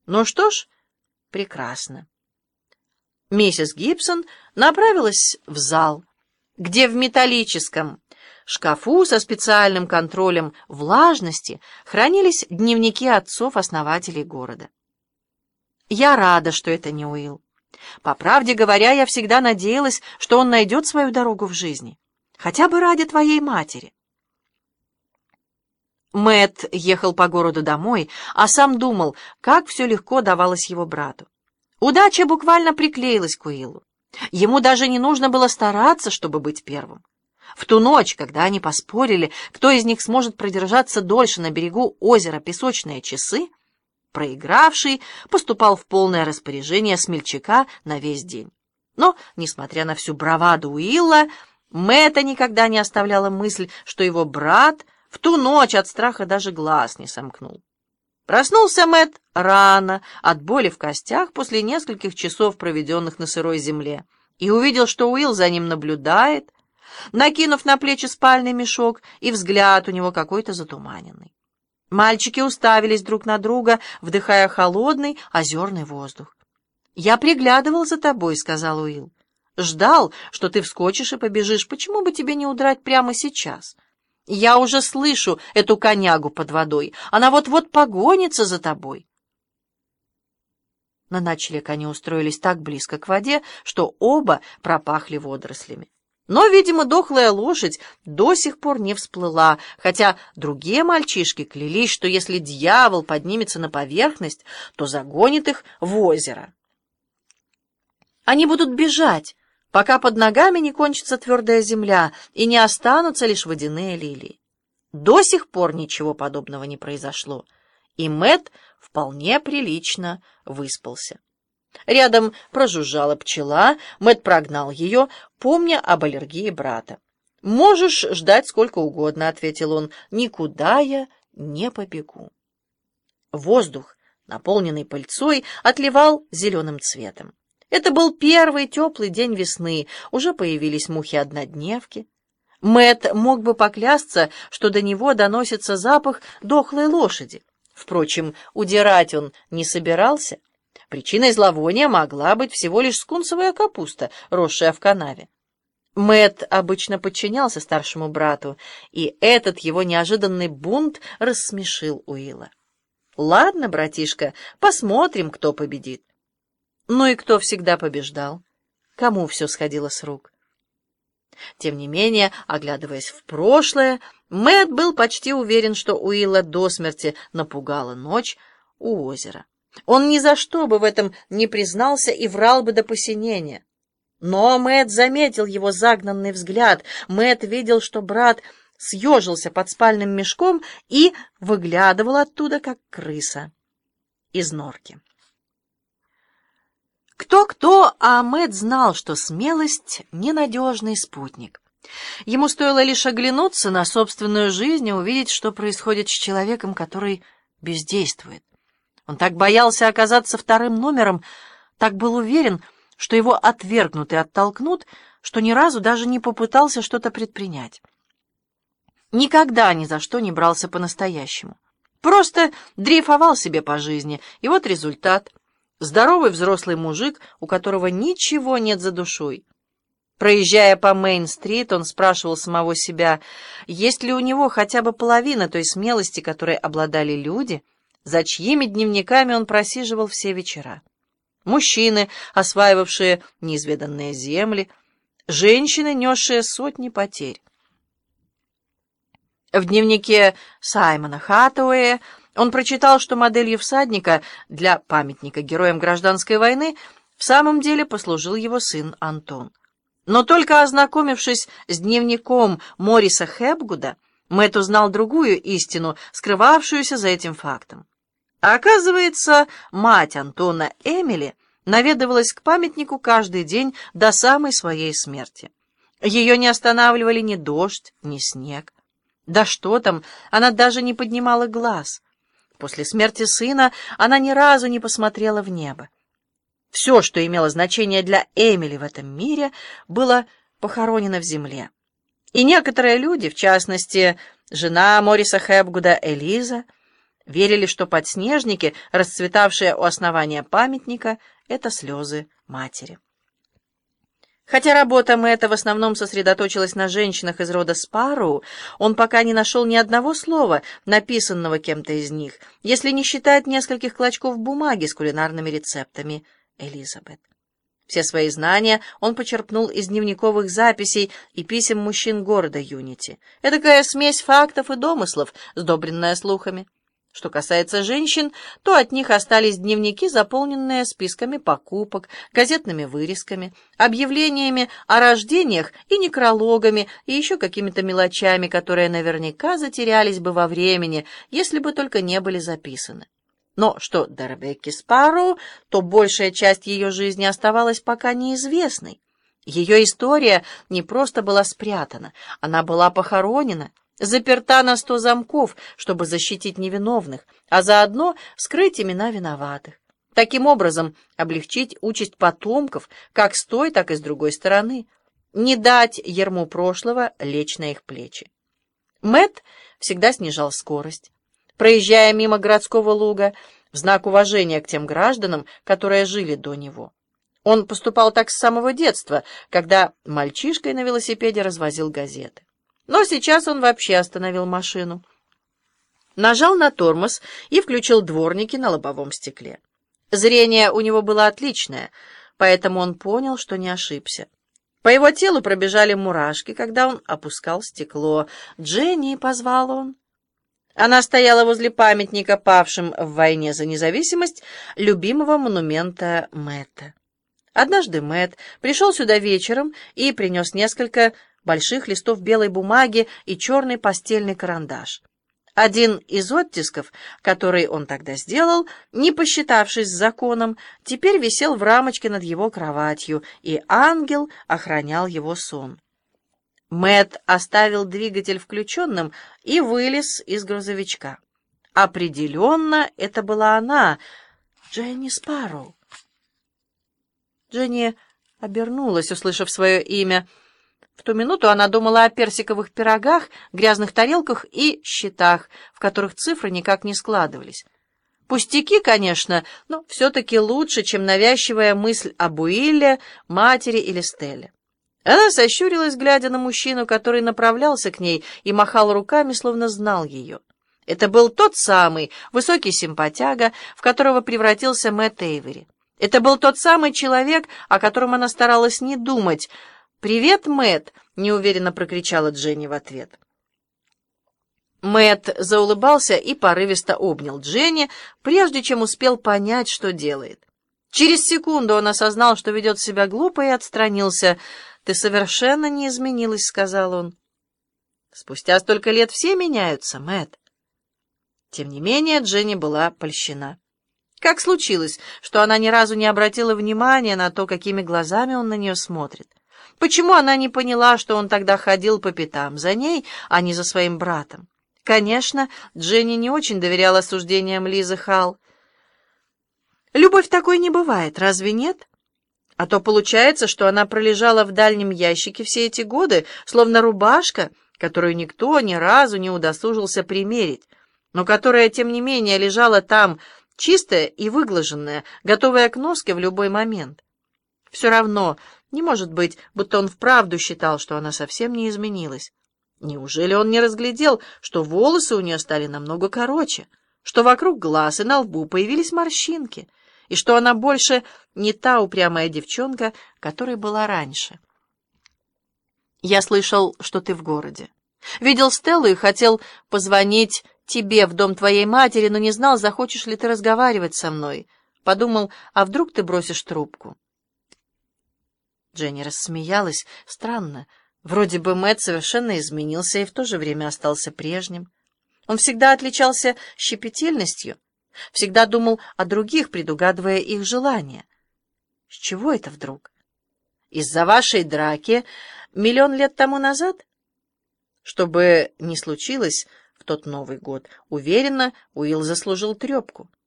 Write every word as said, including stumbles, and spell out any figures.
Ну что ж, прекрасно. Миссис Гибсон направилась в зал, где в металлическом шкафу со специальным контролем влажности хранились дневники отцов-основателей города. Я рада, что это не Уилл. По правде говоря, я всегда надеялась, что он найдет свою дорогу в жизни, хотя бы ради твоей матери. Мэтт ехал по городу домой, а сам думал, как все легко давалось его брату. Удача буквально приклеилась к Уиллу. Ему даже не нужно было стараться, чтобы быть первым. В ту ночь, когда они поспорили, кто из них сможет продержаться дольше на берегу озера Песочные часы, проигравший поступал в полное распоряжение смельчака на весь день. Но, несмотря на всю браваду Уилла, Мэтта никогда не оставляла мысль, что его брат в ту ночь от страха даже глаз не сомкнул. Проснулся Мэтт рано от боли в костях после нескольких часов, проведенных на сырой земле, и увидел, что Уилл за ним наблюдает, накинув на плечи спальный мешок, и взгляд у него какой-то затуманенный. Мальчики уставились друг на друга, вдыхая холодный озерный воздух. «Я приглядывал за тобой», — сказал Уилл. «Ждал, что ты вскочишь и побежишь. Почему бы тебе не удрать прямо сейчас? Я уже слышу эту конягу под водой. Она вот-вот погонится за тобой». На ночлег они устроились так близко к воде, что оба пропахли водорослями. Но, видимо, дохлая лошадь до сих пор не всплыла, хотя другие мальчишки клялись, что если дьявол поднимется на поверхность, то загонит их в озеро. Они будут бежать, пока под ногами не кончится твердая земля и не останутся лишь водяные лилии. До сих пор ничего подобного не произошло, и Мэтт вполне прилично выспался. Рядом прожужжала пчела, Мэтт прогнал ее, помня об аллергии брата. «Можешь ждать сколько угодно», — ответил он, — «никуда я не побегу». Воздух, наполненный пыльцой, отливал зеленым цветом. Это был первый теплый день весны, уже появились мухи-однодневки. Мэтт мог бы поклясться, что до него доносится запах дохлой лошади. Впрочем, удирать он не собирался. Причиной зловония могла быть всего лишь скунсовая капуста, росшая в канаве. Мэтт обычно подчинялся старшему брату, и этот его неожиданный бунт рассмешил Уилла. «Ладно, братишка, посмотрим, кто победит». Ну и кто всегда побеждал? Кому все сходило с рук? Тем не менее, оглядываясь в прошлое, Мэтт был почти уверен, что Уилла до смерти напугала ночь у озера. Он ни за что бы в этом не признался и врал бы до посинения. Но Мэтт заметил его загнанный взгляд. Мэтт видел, что брат съежился под спальным мешком и выглядывал оттуда, как крыса из норки. Кто-кто, а Мэтт знал, что смелость — ненадежный спутник. Ему стоило лишь оглянуться на собственную жизнь и увидеть, что происходит с человеком, который бездействует. Он так боялся оказаться вторым номером, так был уверен, что его отвергнут и оттолкнут, что ни разу даже не попытался что-то предпринять. Никогда ни за что не брался по-настоящему. Просто дрейфовал себе по жизни, и вот результат. Здоровый взрослый мужик, у которого ничего нет за душой. Проезжая по Мейн-стрит, он спрашивал самого себя, есть ли у него хотя бы половина той смелости, которой обладали люди, за чьими дневниками он просиживал все вечера. Мужчины, осваивавшие неизведанные земли, женщины, несшие сотни потерь. В дневнике Саймона Хаттауэя он прочитал, что моделью всадника для памятника героям гражданской войны в самом деле послужил его сын Антон. Но только ознакомившись с дневником Мориса Хепгуда, Мэтт узнал другую истину, скрывавшуюся за этим фактом. А оказывается, мать Антона, Эмили, наведывалась к памятнику каждый день до самой своей смерти. Ее не останавливали ни дождь, ни снег. Да что там, она даже не поднимала глаз. После смерти сына она ни разу не посмотрела в небо. Все, что имело значение для Эмили в этом мире, было похоронено в земле. И некоторые люди, в частности, жена Мориса Хепгуда Элиза, Верили, что подснежники, расцветавшие у основания памятника, — это слезы матери. Хотя работа Мэтта в основном сосредоточилась на женщинах из рода Спарроу, он пока не нашел ни одного слова, написанного кем-то из них, если не считать нескольких клочков бумаги с кулинарными рецептами Элизабет. Все свои знания он почерпнул из дневниковых записей и писем мужчин города Юнити. Эдакая смесь фактов и домыслов, сдобренная слухами. Что касается женщин, то от них остались дневники, заполненные списками покупок, газетными вырезками, объявлениями о рождениях и некрологами, и еще какими-то мелочами, которые наверняка затерялись бы во времени, если бы только не были записаны. Но что до Ребекки Спарроу, то большая часть ее жизни оставалась пока неизвестной. Ее история не просто была спрятана, она была похоронена, заперта на сто замков, чтобы защитить невиновных, а заодно скрыть имена виноватых. Таким образом, облегчить участь потомков как с той, так и с другой стороны, не дать ярму прошлого лечь на их плечи. Мэтт всегда снижал скорость, проезжая мимо городского луга, в знак уважения к тем гражданам, которые жили до него. Он поступал так с самого детства, когда мальчишкой на велосипеде развозил газеты. Но сейчас он вообще остановил машину, нажал на тормоз и включил дворники на лобовом стекле. Зрение у него было отличное, поэтому он понял, что не ошибся. По его телу пробежали мурашки, когда он опускал стекло. «Дженни!» — позвал он. Она стояла возле памятника павшим в войне за независимость любимого монумента Мэтта. Однажды Мэтт пришел сюда вечером и принес несколько больших листов белой бумаги и черный постельный карандаш. Один из оттисков, который он тогда сделал, не посчитавшись с законом, теперь висел в рамочке над его кроватью, и ангел охранял его сон. Мэтт оставил двигатель включенным и вылез из грузовичка. Определенно, это была она, Дженни Спарроу. Дженни обернулась, услышав свое имя. В ту минуту она думала о персиковых пирогах, грязных тарелках и счетах, в которых цифры никак не складывались. Пустяки, конечно, но все-таки лучше, чем навязчивая мысль об Уилле, матери или Стелле. Она сощурилась, глядя на мужчину, который направлялся к ней и махал руками, словно знал ее. Это был тот самый высокий симпатяга, в которого превратился Мэтт Эйвери. Это был тот самый человек, о котором она старалась не думать. «Привет, Мэтт!» — неуверенно прокричала Дженни в ответ. Мэтт заулыбался и порывисто обнял Дженни, прежде чем успел понять, что делает. Через секунду он осознал, что ведет себя глупо, и отстранился. «Ты совершенно не изменилась», — сказал он. «Спустя столько лет все меняются, Мэтт». Тем не менее, Дженни была польщена. Как случилось, что она ни разу не обратила внимания на то, какими глазами он на нее смотрит? Почему она не поняла, что он тогда ходил по пятам за ней, а не за своим братом? Конечно, Дженни не очень доверяла суждениям Лизы Халл. Любовь такой не бывает, разве нет? А то получается, что она пролежала в дальнем ящике все эти годы, словно рубашка, которую никто ни разу не удосужился примерить, но которая, тем не менее, лежала там, чистая и выглаженная, готовая к носке в любой момент. Все равно не может быть, будто он вправду считал, что она совсем не изменилась. Неужели он не разглядел, что волосы у нее стали намного короче, что вокруг глаз и на лбу появились морщинки, и что она больше не та упрямая девчонка, которой была раньше? «Я слышал, что ты в городе. Видел Стеллу и хотел позвонить тебе в дом твоей матери, но не знал, захочешь ли ты разговаривать со мной. Подумал, а вдруг ты бросишь трубку?» Дженни рассмеялась. Странно. Вроде бы Мэтт совершенно изменился и в то же время остался прежним. Он всегда отличался щепетильностью, всегда думал о других, предугадывая их желания. С чего это вдруг? Из-за вашей драки миллион лет тому назад? Что бы ни случилось в тот Новый год, уверенно, Уилл заслужил трепку.